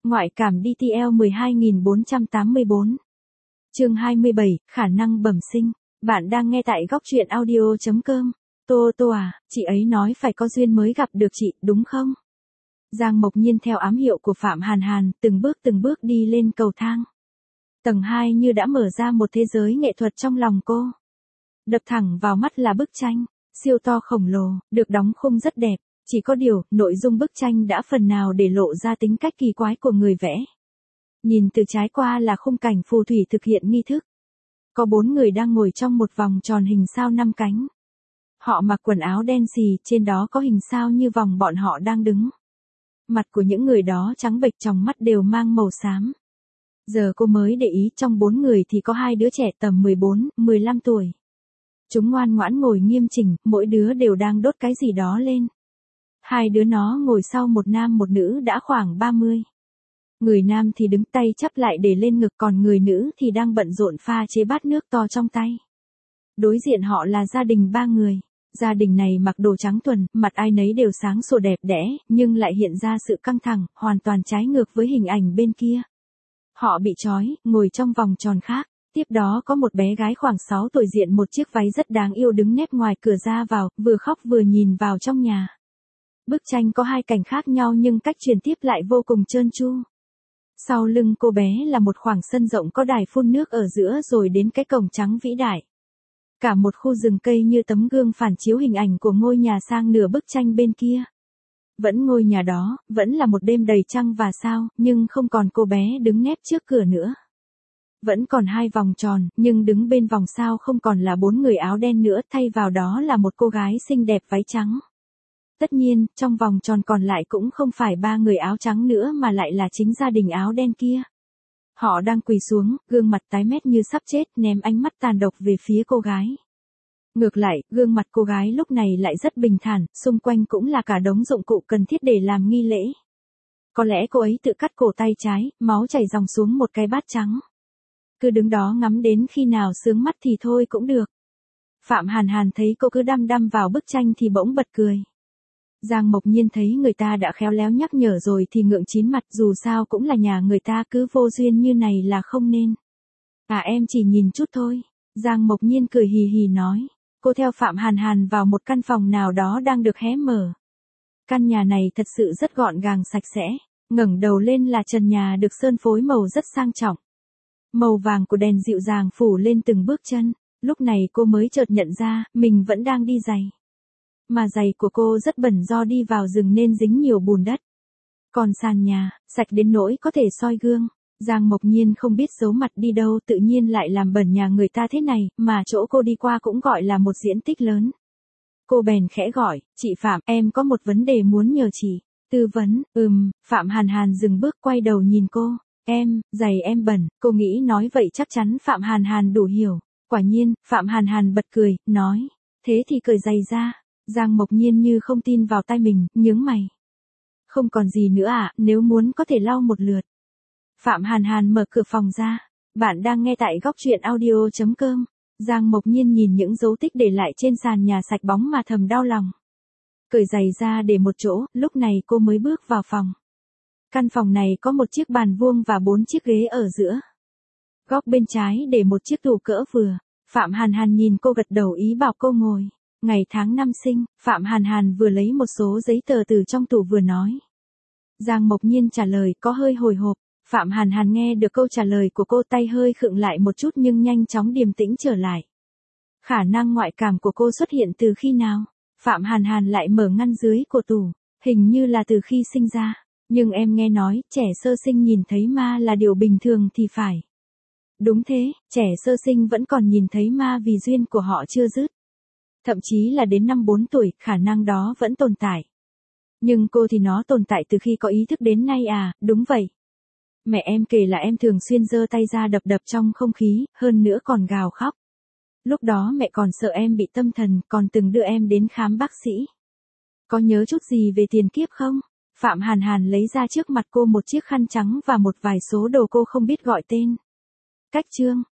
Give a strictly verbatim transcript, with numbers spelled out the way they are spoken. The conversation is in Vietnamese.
Ngoại cảm đê tê lờ mười hai nghìn bốn trăm tám mươi bốn. Chương hai mươi bảy, khả năng bẩm sinh. Bạn đang nghe tại góc truyện audio chấm com. Tô Tô à, chị ấy nói phải có duyên mới gặp được chị, đúng không? Giang Mộc Nhiên theo ám hiệu của Phạm Hàn Hàn, từng bước từng bước đi lên cầu thang. Tầng hai như đã mở ra một thế giới nghệ thuật trong lòng cô. Đập thẳng vào mắt là bức tranh, siêu to khổng lồ, được đóng khung rất đẹp. Chỉ có điều, nội dung bức tranh đã phần nào để lộ ra tính cách kỳ quái của người vẽ. Nhìn từ trái qua là khung cảnh phù thủy thực hiện nghi thức. Có bốn người đang ngồi trong một vòng tròn hình sao năm cánh. Họ mặc quần áo đen xì, trên đó có hình sao như vòng bọn họ đang đứng. Mặt của những người đó trắng bệch, tròng mắt đều mang màu xám. Giờ cô mới để ý, trong bốn người thì có hai đứa trẻ tầm mười bốn, mười lăm tuổi. Chúng ngoan ngoãn ngồi nghiêm chỉnh, mỗi đứa đều đang đốt cái gì đó lên. Hai đứa nó ngồi sau một nam một nữ đã khoảng ba mươi. Người nam thì đứng tay chắp lại để lên ngực, còn người nữ thì đang bận rộn pha chế bát nước to trong tay. Đối diện họ là gia đình ba người. Gia đình này mặc đồ trắng thuần, mặt ai nấy đều sáng sủa đẹp đẽ, nhưng lại hiện ra sự căng thẳng, hoàn toàn trái ngược với hình ảnh bên kia. Họ bị trói, ngồi trong vòng tròn khác. Tiếp đó có một bé gái khoảng sáu tuổi diện một chiếc váy rất đáng yêu đứng nép ngoài cửa ra vào, vừa khóc vừa nhìn vào trong nhà. Bức tranh có hai cảnh khác nhau nhưng cách truyền tiếp lại vô cùng trơn tru. Sau lưng cô bé là một khoảng sân rộng có đài phun nước ở giữa rồi đến cái cổng trắng vĩ đại. Cả một khu rừng cây như tấm gương phản chiếu hình ảnh của ngôi nhà sang nửa bức tranh bên kia. Vẫn ngôi nhà đó, vẫn là một đêm đầy trăng và sao, nhưng không còn cô bé đứng nép trước cửa nữa. Vẫn còn hai vòng tròn, nhưng đứng bên vòng sao không còn là bốn người áo đen nữa, thay vào đó là một cô gái xinh đẹp váy trắng. Tất nhiên, trong vòng tròn còn lại cũng không phải ba người áo trắng nữa mà lại là chính gia đình áo đen kia. Họ đang quỳ xuống, gương mặt tái mét như sắp chết, ném ánh mắt tàn độc về phía cô gái. Ngược lại, gương mặt cô gái lúc này lại rất bình thản, xung quanh cũng là cả đống dụng cụ cần thiết để làm nghi lễ. Có lẽ cô ấy tự cắt cổ tay trái, máu chảy ròng xuống một cái bát trắng. Cứ đứng đó ngắm đến khi nào sướng mắt thì thôi cũng được. Phạm Hàn Hàn thấy cô cứ đăm đăm vào bức tranh thì bỗng bật cười. Giang Mộc Nhiên thấy người ta đã khéo léo nhắc nhở rồi thì ngượng chín mặt, dù sao cũng là nhà người ta, cứ vô duyên như này là không nên. À em chỉ nhìn chút thôi. Giang Mộc Nhiên cười hì hì nói. Cô theo Phạm Hàn Hàn vào một căn phòng nào đó đang được hé mở. Căn nhà này thật sự rất gọn gàng sạch sẽ. Ngẩng đầu lên là trần nhà được sơn phối màu rất sang trọng. Màu vàng của đèn dịu dàng phủ lên từng bước chân. Lúc này cô mới chợt nhận ra, mình vẫn đang đi giày. Mà giày của cô rất bẩn do đi vào rừng nên dính nhiều bùn đất. Còn sàn nhà, sạch đến nỗi có thể soi gương. Giang Mộc Nhiên không biết giấu mặt đi đâu, tự nhiên lại làm bẩn nhà người ta thế này, mà chỗ cô đi qua cũng gọi là một diện tích lớn. Cô bèn khẽ gọi, chị Phạm, em có một vấn đề muốn nhờ chị. Tư vấn, ừm, Phạm Hàn Hàn dừng bước quay đầu nhìn cô. Em, giày em bẩn, cô nghĩ nói vậy chắc chắn Phạm Hàn Hàn đủ hiểu. Quả nhiên, Phạm Hàn Hàn bật cười, nói, thế thì cởi giày ra. Giang Mộc Nhiên như không tin vào tai mình, nhướng mày. Không còn gì nữa à, nếu muốn có thể lau một lượt. Phạm Hàn Hàn mở cửa phòng ra. Bạn đang nghe tại góc truyện audio chấm com. Giang Mộc Nhiên nhìn những dấu tích để lại trên sàn nhà sạch bóng mà thầm đau lòng. Cởi giày ra để một chỗ, lúc này cô mới bước vào phòng. Căn phòng này có một chiếc bàn vuông và bốn chiếc ghế ở giữa. Góc bên trái để một chiếc tủ cỡ vừa. Phạm Hàn Hàn nhìn cô gật đầu ý bảo cô ngồi. Ngày tháng năm sinh, Phạm Hàn Hàn vừa lấy một số giấy tờ từ trong tủ vừa nói. Giang Mộc Nhiên trả lời có hơi hồi hộp. Phạm Hàn Hàn nghe được câu trả lời của cô, tay hơi khựng lại một chút nhưng nhanh chóng điềm tĩnh trở lại. Khả năng ngoại cảm của cô xuất hiện từ khi nào? Phạm Hàn Hàn lại mở ngăn dưới của tủ, hình như là từ khi sinh ra. Nhưng em nghe nói, trẻ sơ sinh nhìn thấy ma là điều bình thường thì phải. Đúng thế, trẻ sơ sinh vẫn còn nhìn thấy ma vì duyên của họ chưa dứt. Thậm chí là đến năm bốn tuổi, khả năng đó vẫn tồn tại. Nhưng cô thì nó tồn tại từ khi có ý thức đến nay à, đúng vậy. Mẹ em kể là em thường xuyên giơ tay ra đập đập trong không khí, hơn nữa còn gào khóc. Lúc đó mẹ còn sợ em bị tâm thần, còn từng đưa em đến khám bác sĩ. Có nhớ chút gì về tiền kiếp không? Phạm Hàn Hàn lấy ra trước mặt cô một chiếc khăn trắng và một vài số đồ cô không biết gọi tên. Cách chương,